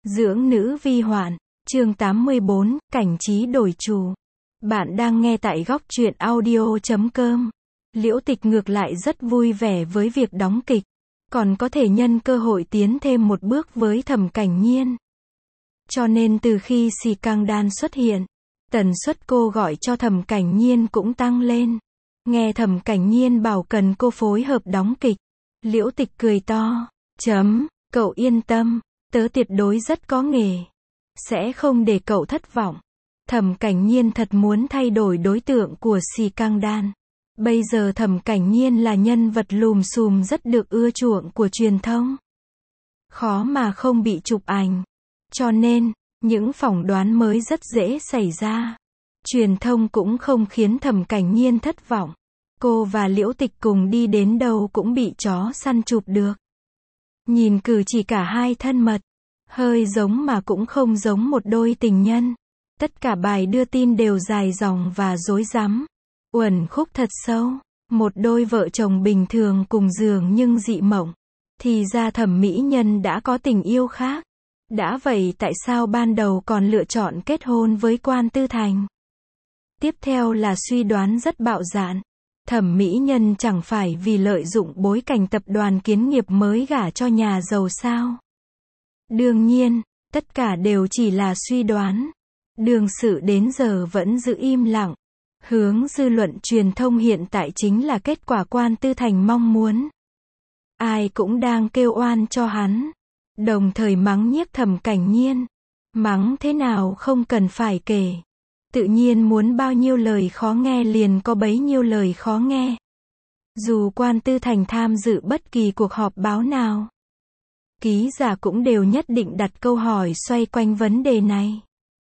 Dưỡng nữ vi hoạn, chương 84, cảnh trí đổi chủ. Bạn đang nghe tại góc truyện audio.com. Liễu Tịch ngược lại rất vui vẻ với việc đóng kịch, còn có thể nhân cơ hội tiến thêm một bước với Thẩm Cảnh Nhiên. Cho nên từ khi Si Cang Đan xuất hiện, tần suất cô gọi cho Thẩm Cảnh Nhiên cũng tăng lên. Nghe Thẩm Cảnh Nhiên bảo cần cô phối hợp đóng kịch, Liễu Tịch cười to, cậu yên tâm, tớ tuyệt đối rất có nghề, sẽ không để cậu thất vọng. Thẩm Cảnh Nhiên thật muốn thay đổi đối tượng của Si Cang Đan. Bây giờ Thẩm Cảnh Nhiên là nhân vật lùm xùm rất được ưa chuộng của truyền thông. Khó mà không bị chụp ảnh. Cho nên, những phỏng đoán mới rất dễ xảy ra. Truyền thông cũng không khiến Thẩm Cảnh Nhiên thất vọng. Cô và Liễu Tịch cùng đi đến đâu cũng bị chó săn chụp được. Nhìn cử chỉ cả hai thân mật, hơi giống mà cũng không giống một đôi tình nhân. Tất cả bài đưa tin đều dài dòng và rối rắm, uẩn khúc thật sâu. Một đôi vợ chồng bình thường cùng giường nhưng dị mộng. Thì ra Thẩm mỹ nhân đã có tình yêu khác. Đã vậy tại sao ban đầu còn lựa chọn kết hôn với Quan Tư Thành? Tiếp theo là suy đoán rất bạo dạn. Thẩm mỹ nhân chẳng phải vì lợi dụng bối cảnh tập đoàn kiến nghiệp mới gả cho nhà giàu sao? Đương nhiên, tất cả đều chỉ là suy đoán. Đương sự đến giờ vẫn giữ im lặng. Hướng dư luận truyền thông hiện tại chính là kết quả Quan Tư Thành mong muốn. Ai cũng đang kêu oan cho hắn, đồng thời mắng nhiếc Thẩm Cảnh Nhiên. Mắng thế nào không cần phải kể. Tự nhiên muốn bao nhiêu lời khó nghe liền có bấy nhiêu lời khó nghe. Dù Quan Tư Thành tham dự bất kỳ cuộc họp báo nào, ký giả cũng đều nhất định đặt câu hỏi xoay quanh vấn đề này.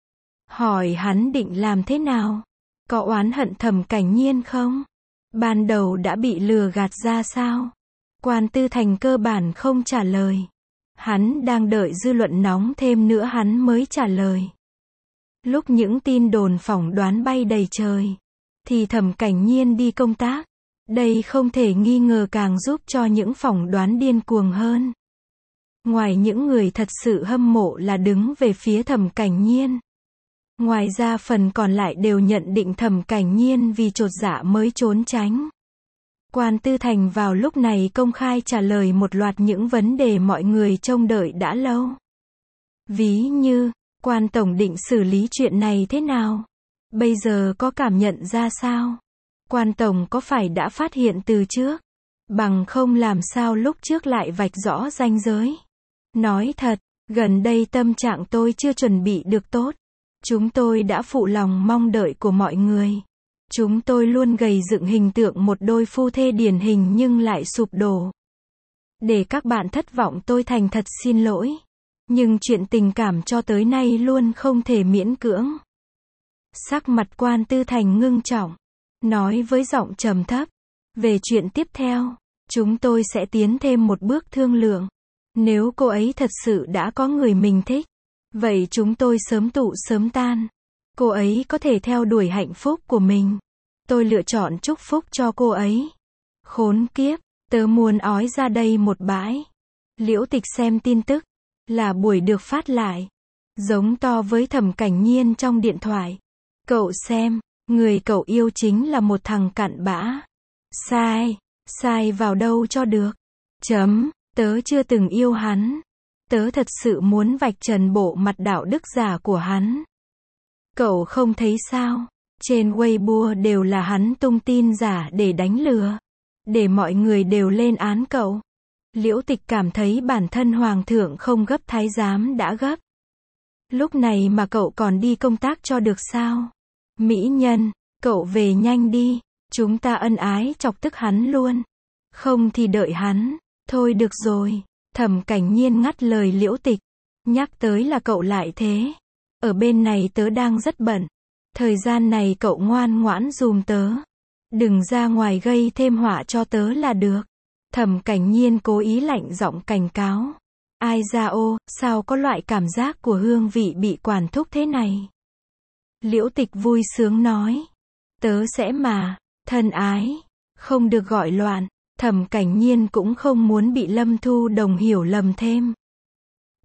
Hỏi hắn định làm thế nào? Có oán hận Thẩm Cảnh Nhiên không? Ban đầu đã bị lừa gạt ra sao? Quan Tư Thành cơ bản không trả lời. Hắn đang đợi dư luận nóng thêm nữa hắn mới trả lời. Lúc những tin đồn phỏng đoán bay đầy trời, thì Thẩm Cảnh Nhiên đi công tác. Đây không thể nghi ngờ càng giúp cho những phỏng đoán điên cuồng hơn. Ngoài những người thật sự hâm mộ là đứng về phía Thẩm Cảnh Nhiên, ngoài ra phần còn lại đều nhận định Thẩm Cảnh Nhiên vì chột dạ mới trốn tránh. Quan Tư Thành vào lúc này công khai trả lời một loạt những vấn đề mọi người trông đợi đã lâu. Ví như, Quan Tổng định xử lý chuyện này thế nào? Bây giờ có cảm nhận ra sao? Quan Tổng có phải đã phát hiện từ trước? Bằng không làm sao lúc trước lại vạch rõ ranh giới? Nói thật, gần đây tâm trạng tôi chưa chuẩn bị được tốt. Chúng tôi đã phụ lòng mong đợi của mọi người. Chúng tôi luôn gầy dựng hình tượng một đôi phu thê điển hình nhưng lại sụp đổ. Để các bạn thất vọng tôi thành thật xin lỗi. Nhưng chuyện tình cảm cho tới nay luôn không thể miễn cưỡng. Sắc mặt Quan Tư Thành ngưng trọng, nói với giọng trầm thấp. Về chuyện tiếp theo, chúng tôi sẽ tiến thêm một bước thương lượng. Nếu cô ấy thật sự đã có người mình thích, vậy chúng tôi sớm tụ sớm tan. Cô ấy có thể theo đuổi hạnh phúc của mình. Tôi lựa chọn chúc phúc cho cô ấy. Khốn kiếp, tớ muốn ói ra đây một bãi. Liễu Tịch xem tin tức, là buổi được phát lại, giống to với Thẩm Cảnh Nhiên trong điện thoại. Cậu xem, người cậu yêu chính là một thằng cặn bã. Sai vào đâu cho được. Tớ chưa từng yêu hắn. Tớ thật sự muốn vạch trần bộ mặt đạo đức giả của hắn. Cậu không thấy sao? Trên Weibo đều là hắn tung tin giả để đánh lừa. Để mọi người đều lên án cậu. Liễu Tịch cảm thấy bản thân hoàng thượng không gấp thái giám đã gấp. Lúc này mà cậu còn đi công tác cho được sao? Mỹ nhân, cậu về nhanh đi. Chúng ta ân ái chọc tức hắn luôn. Không thì đợi hắn. Thôi được rồi. Thẩm Cảnh Nhiên ngắt lời Liễu Tịch. Nhắc tới là cậu lại thế. Ở bên này tớ đang rất bận. Thời gian này cậu ngoan ngoãn dùm tớ. Đừng ra ngoài gây thêm họa cho tớ là được. Thẩm Cảnh Nhiên cố ý lạnh giọng cảnh cáo. Ai ra ô, sao có loại cảm giác của hương vị bị quản thúc thế này? Liễu Tịch vui sướng nói. Tớ sẽ mà, thân ái, không được gọi loạn. Thẩm Cảnh Nhiên cũng không muốn bị Lâm Thu Đồng hiểu lầm thêm.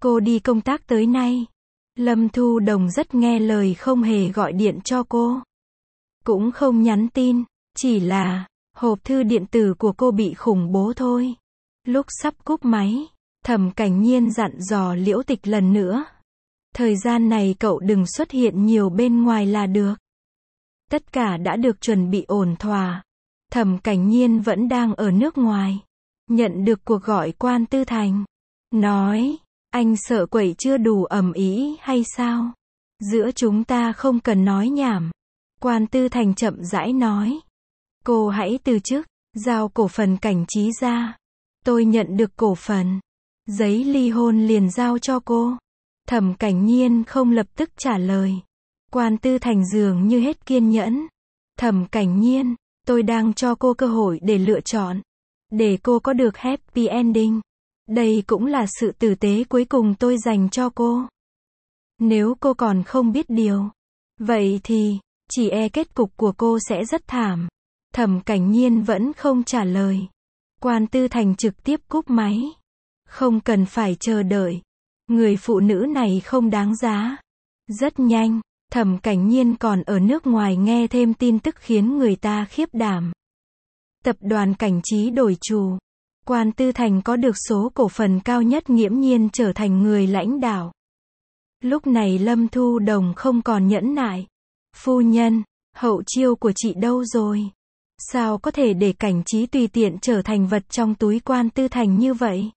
Cô đi công tác tới nay. Lâm Thu Đồng rất nghe lời, không hề gọi điện cho cô. Cũng không nhắn tin, chỉ là hộp thư điện tử của cô bị khủng bố thôi. Lúc sắp cúp máy, Thẩm Cảnh Nhiên dặn dò Liễu Tịch lần nữa. Thời gian này cậu đừng xuất hiện nhiều bên ngoài là được. Tất cả đã được chuẩn bị ổn thỏa. Thẩm Cảnh Nhiên vẫn đang ở nước ngoài. Nhận được cuộc gọi Quan Tư Thành. Nói, anh sợ quậy chưa đủ ầm ĩ hay sao? Giữa chúng ta không cần nói nhảm. Quan Tư Thành chậm rãi nói. Cô hãy từ chức, giao cổ phần Cảnh Trí ra. Tôi nhận được cổ phần. Giấy ly hôn liền giao cho cô. Thẩm Cảnh Nhiên không lập tức trả lời. Quan Tư Thành dường như hết kiên nhẫn. Thẩm Cảnh Nhiên, tôi đang cho cô cơ hội để lựa chọn. Để cô có được happy ending. Đây cũng là sự tử tế cuối cùng tôi dành cho cô. Nếu cô còn không biết điều, vậy thì, chỉ e kết cục của cô sẽ rất thảm. Thẩm Cảnh Nhiên vẫn không trả lời. Quan Tư Thành trực tiếp cúp máy. Không cần phải chờ đợi. Người phụ nữ này không đáng giá. Rất nhanh, Thẩm Cảnh Nhiên còn ở nước ngoài nghe thêm tin tức khiến người ta khiếp đảm. Tập đoàn Cảnh Trí đổi chủ. Quan Tư Thành có được số cổ phần cao nhất, nghiễm nhiên trở thành người lãnh đạo. Lúc này Lâm Thu Đồng không còn nhẫn nại. Phu nhân, hậu chiêu của chị đâu rồi? Sao có thể để Cảnh Trí tùy tiện trở thành vật trong túi Quan Tư Thành như vậy?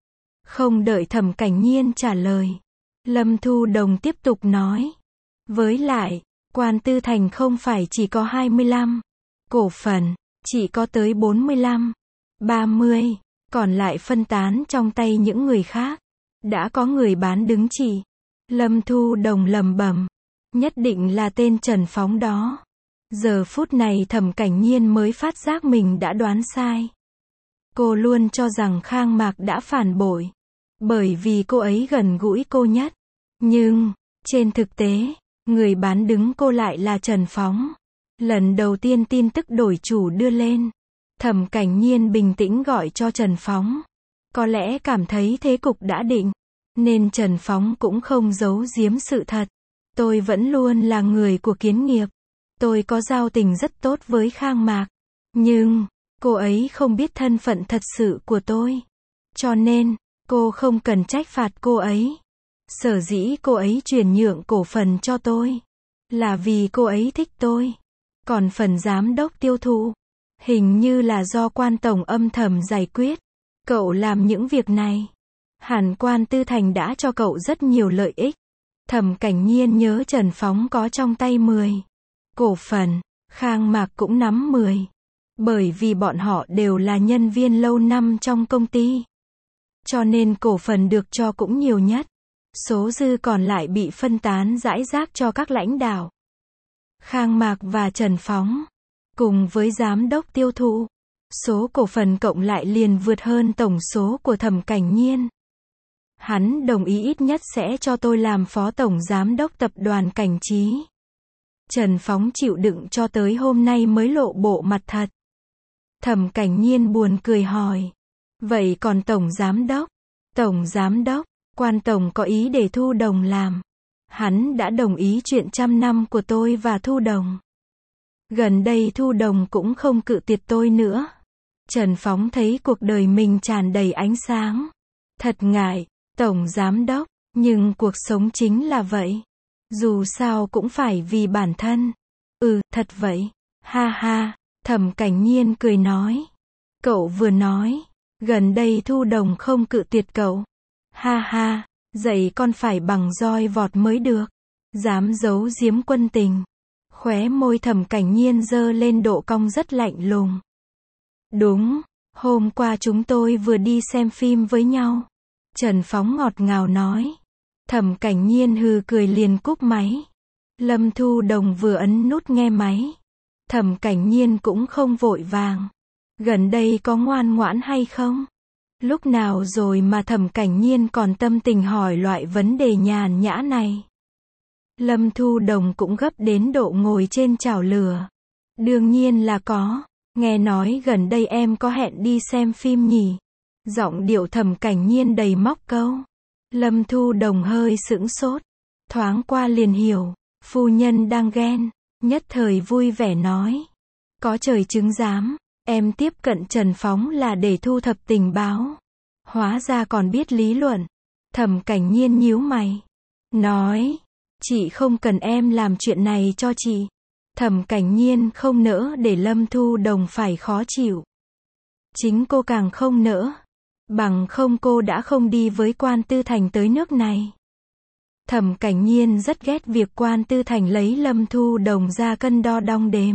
Không đợi Thẩm Cảnh Nhiên trả lời, Lâm Thu Đồng tiếp tục nói. Với lại, Quan Tư Thành không phải chỉ có 25 cổ phần, chỉ có tới 45, 30, còn lại phân tán trong tay những người khác. Đã có người bán đứng chị. Lâm Thu Đồng lẩm bẩm, nhất định là tên Trần Phóng đó. Giờ phút này Thẩm Cảnh Nhiên mới phát giác mình đã đoán sai. Cô luôn cho rằng Khang Mạc đã phản bội, bởi vì cô ấy gần gũi cô nhất. Nhưng, trên thực tế, người bán đứng cô lại là Trần Phóng. Lần đầu tiên tin tức đổi chủ đưa lên, Thẩm Cảnh Nhiên bình tĩnh gọi cho Trần Phóng. Có lẽ cảm thấy thế cục đã định, nên Trần Phóng cũng không giấu giếm sự thật. Tôi vẫn luôn là người của Kiến Nghiệp. Tôi có giao tình rất tốt với Khang Mạc. Nhưng, cô ấy không biết thân phận thật sự của tôi. Cho nên, cô không cần trách phạt cô ấy. Sở dĩ cô ấy chuyển nhượng cổ phần cho tôi, là vì cô ấy thích tôi. Còn phần giám đốc tiêu thụ, hình như là do Quan tổng âm thầm giải quyết. Cậu làm những việc này, hẳn Quan Tư Thành đã cho cậu rất nhiều lợi ích. Thẩm Cảnh Nhiên nhớ Trần Phóng có trong tay 10 cổ phần, Khang Mạc cũng nắm 10. Bởi vì bọn họ đều là nhân viên lâu năm trong công ty. Cho nên cổ phần được cho cũng nhiều nhất. Số dư còn lại bị phân tán rải rác cho các lãnh đạo. Khang Mạc và Trần Phóng, cùng với giám đốc tiêu thụ, số cổ phần cộng lại liền vượt hơn tổng số của Thẩm Cảnh Nhiên. Hắn đồng ý ít nhất sẽ cho tôi làm phó tổng giám đốc tập đoàn Cảnh Trí. Trần Phóng chịu đựng cho tới hôm nay mới lộ bộ mặt thật. Thẩm Cảnh Nhiên buồn cười hỏi. Vậy còn tổng giám đốc? Tổng giám đốc, Quan tổng có ý để Thu Đồng làm. Hắn đã đồng ý chuyện 100 năm của tôi và Thu Đồng. Gần đây Thu Đồng cũng không cự tuyệt tôi nữa. Trần Phóng thấy cuộc đời mình tràn đầy ánh sáng. Thật ngại, tổng giám đốc, nhưng cuộc sống chính là vậy. Dù sao cũng phải vì bản thân. Thật vậy. Ha ha, Thẩm Cảnh Nhiên cười nói. Cậu vừa nói, gần đây Thu Đồng không cự tuyệt cậu. Ha ha, dạy con phải bằng roi vọt mới được. Dám giấu giếm quân tình. Khóe môi Thẩm Cảnh Nhiên giơ lên độ cong rất lạnh lùng. Đúng, hôm qua chúng tôi vừa đi xem phim với nhau. Trần Phóng ngọt ngào nói. Thẩm Cảnh Nhiên hừ cười liền cúp máy. Lâm Thu Đồng vừa ấn nút nghe máy. Thẩm Cảnh Nhiên cũng không vội vàng. Gần đây có ngoan ngoãn hay không? Lúc nào rồi mà Thẩm Cảnh Nhiên còn tâm tình hỏi loại vấn đề nhàn nhã này? Lâm Thu Đồng cũng gấp đến độ ngồi trên chảo lửa. Đương nhiên là có. Nghe nói gần đây em có hẹn đi xem phim nhỉ? Giọng điệu Thẩm Cảnh Nhiên đầy móc câu. Lâm Thu Đồng hơi sững sốt, thoáng qua liền hiểu, phu nhân đang ghen, nhất thời vui vẻ nói. Có trời chứng giám, em tiếp cận Trần Phóng là để thu thập tình báo. Hóa ra còn biết lý luận. Thẩm Cảnh Nhiên nhíu mày, nói, chị không cần em làm chuyện này cho chị. Thẩm Cảnh Nhiên không nỡ để Lâm Thu Đồng phải khó chịu. Chính cô càng không nỡ. Bằng không cô đã không đi với Quan Tư Thành tới nước này. Thẩm Cảnh Nhiên rất ghét việc Quan Tư Thành lấy Lâm Thu Đồng ra cân đo đong đếm.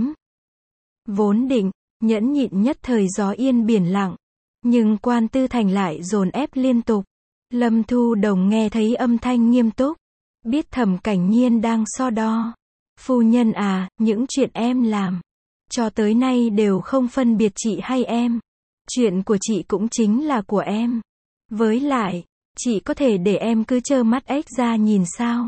Vốn định, nhẫn nhịn nhất thời gió yên biển lặng. Nhưng Quan Tư Thành lại dồn ép liên tục. Lâm Thu Đồng nghe thấy âm thanh nghiêm túc. Biết Thẩm Cảnh Nhiên đang so đo. Phu nhân à, những chuyện em làm, cho tới nay đều không phân biệt chị hay em. Chuyện của chị cũng chính là của em. Với lại, chị có thể để em cứ trơ mắt ếch ra nhìn sao?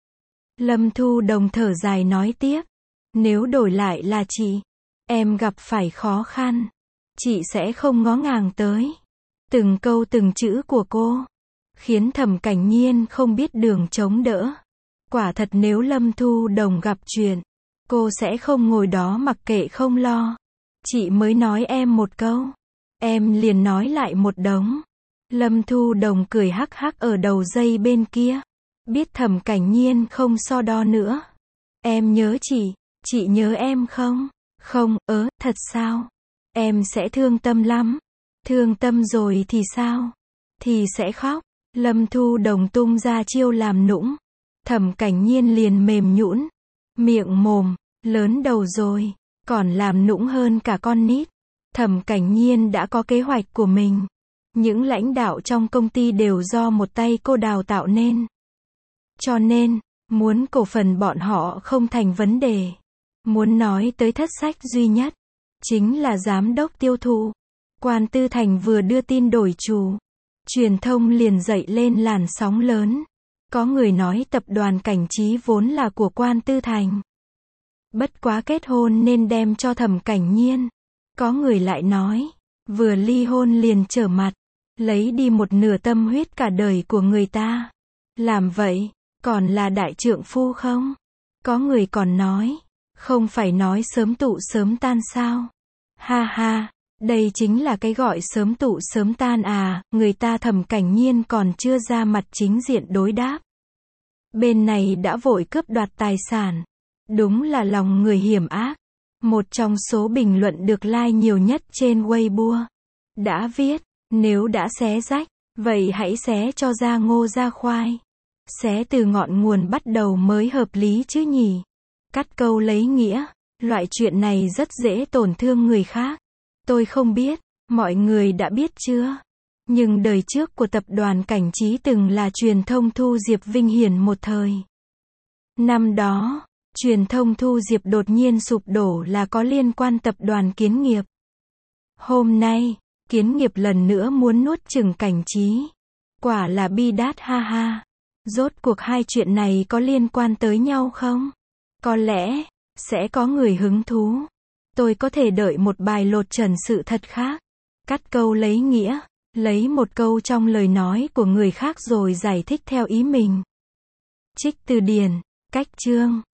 Lâm Thu Đồng thở dài nói tiếp. Nếu đổi lại là chị, em gặp phải khó khăn, chị sẽ không ngó ngàng tới. Từng câu từng chữ của cô, khiến Thẩm Cảnh Nhiên không biết đường chống đỡ. Quả thật nếu Lâm Thu Đồng gặp chuyện, cô sẽ không ngồi đó mặc kệ không lo. Chị mới nói em một câu, em liền nói lại một đống. Lâm Thu Đồng cười hắc hắc ở đầu dây bên kia. Biết Thẩm Cảnh Nhiên không so đo nữa. Em nhớ chị nhớ em không? Không, thật sao? Em sẽ thương tâm lắm. Thương tâm rồi thì sao? Thì sẽ khóc. Lâm Thu Đồng tung ra chiêu làm nũng. Thẩm Cảnh Nhiên liền mềm nhũn, miệng mồm, lớn đầu rồi, còn làm nũng hơn cả con nít. Thẩm Cảnh Nhiên đã có kế hoạch của mình. Những lãnh đạo trong công ty đều do một tay cô đào tạo nên. Cho nên, muốn cổ phần bọn họ không thành vấn đề. Muốn nói tới thất sách duy nhất, chính là giám đốc tiêu thụ. Quan Tư Thành vừa đưa tin đổi chủ, truyền thông liền dậy lên làn sóng lớn. Có người nói tập đoàn Cảnh Trí vốn là của Quan Tư Thành. Bất quá kết hôn nên đem cho Thẩm Cảnh Nhiên. Có người lại nói, vừa ly hôn liền trở mặt, lấy đi một nửa tâm huyết cả đời của người ta. Làm vậy, còn là đại trượng phu không? Có người còn nói, không phải nói sớm tụ sớm tan sao? Ha ha, đây chính là cái gọi sớm tụ sớm tan à, người ta Thẩm Cảnh Nhiên còn chưa ra mặt chính diện đối đáp. Bên này đã vội cướp đoạt tài sản. Đúng là lòng người hiểm ác. Một trong số bình luận được like nhiều nhất trên Weibo đã viết, nếu đã xé rách, vậy hãy xé cho ra ngô ra khoai. Xé từ ngọn nguồn bắt đầu mới hợp lý chứ nhỉ. Cắt câu lấy nghĩa, loại chuyện này rất dễ tổn thương người khác. Tôi không biết, mọi người đã biết chưa? Nhưng đời trước của tập đoàn Cảnh Trí từng là truyền thông thu Diệp Vinh Hiển một thời. Năm đó, truyền thông thu Diệp đột nhiên sụp đổ là có liên quan tập đoàn Kiến Nghiệp. Hôm nay, Kiến Nghiệp lần nữa muốn nuốt chửng Cảnh Trí. Quả là bi đát ha ha. Rốt cuộc hai chuyện này có liên quan tới nhau không? Có lẽ, sẽ có người hứng thú. Tôi có thể đợi một bài lột trần sự thật khác. Cắt câu lấy nghĩa, lấy một câu trong lời nói của người khác rồi giải thích theo ý mình. Trích từ điển, cách chương.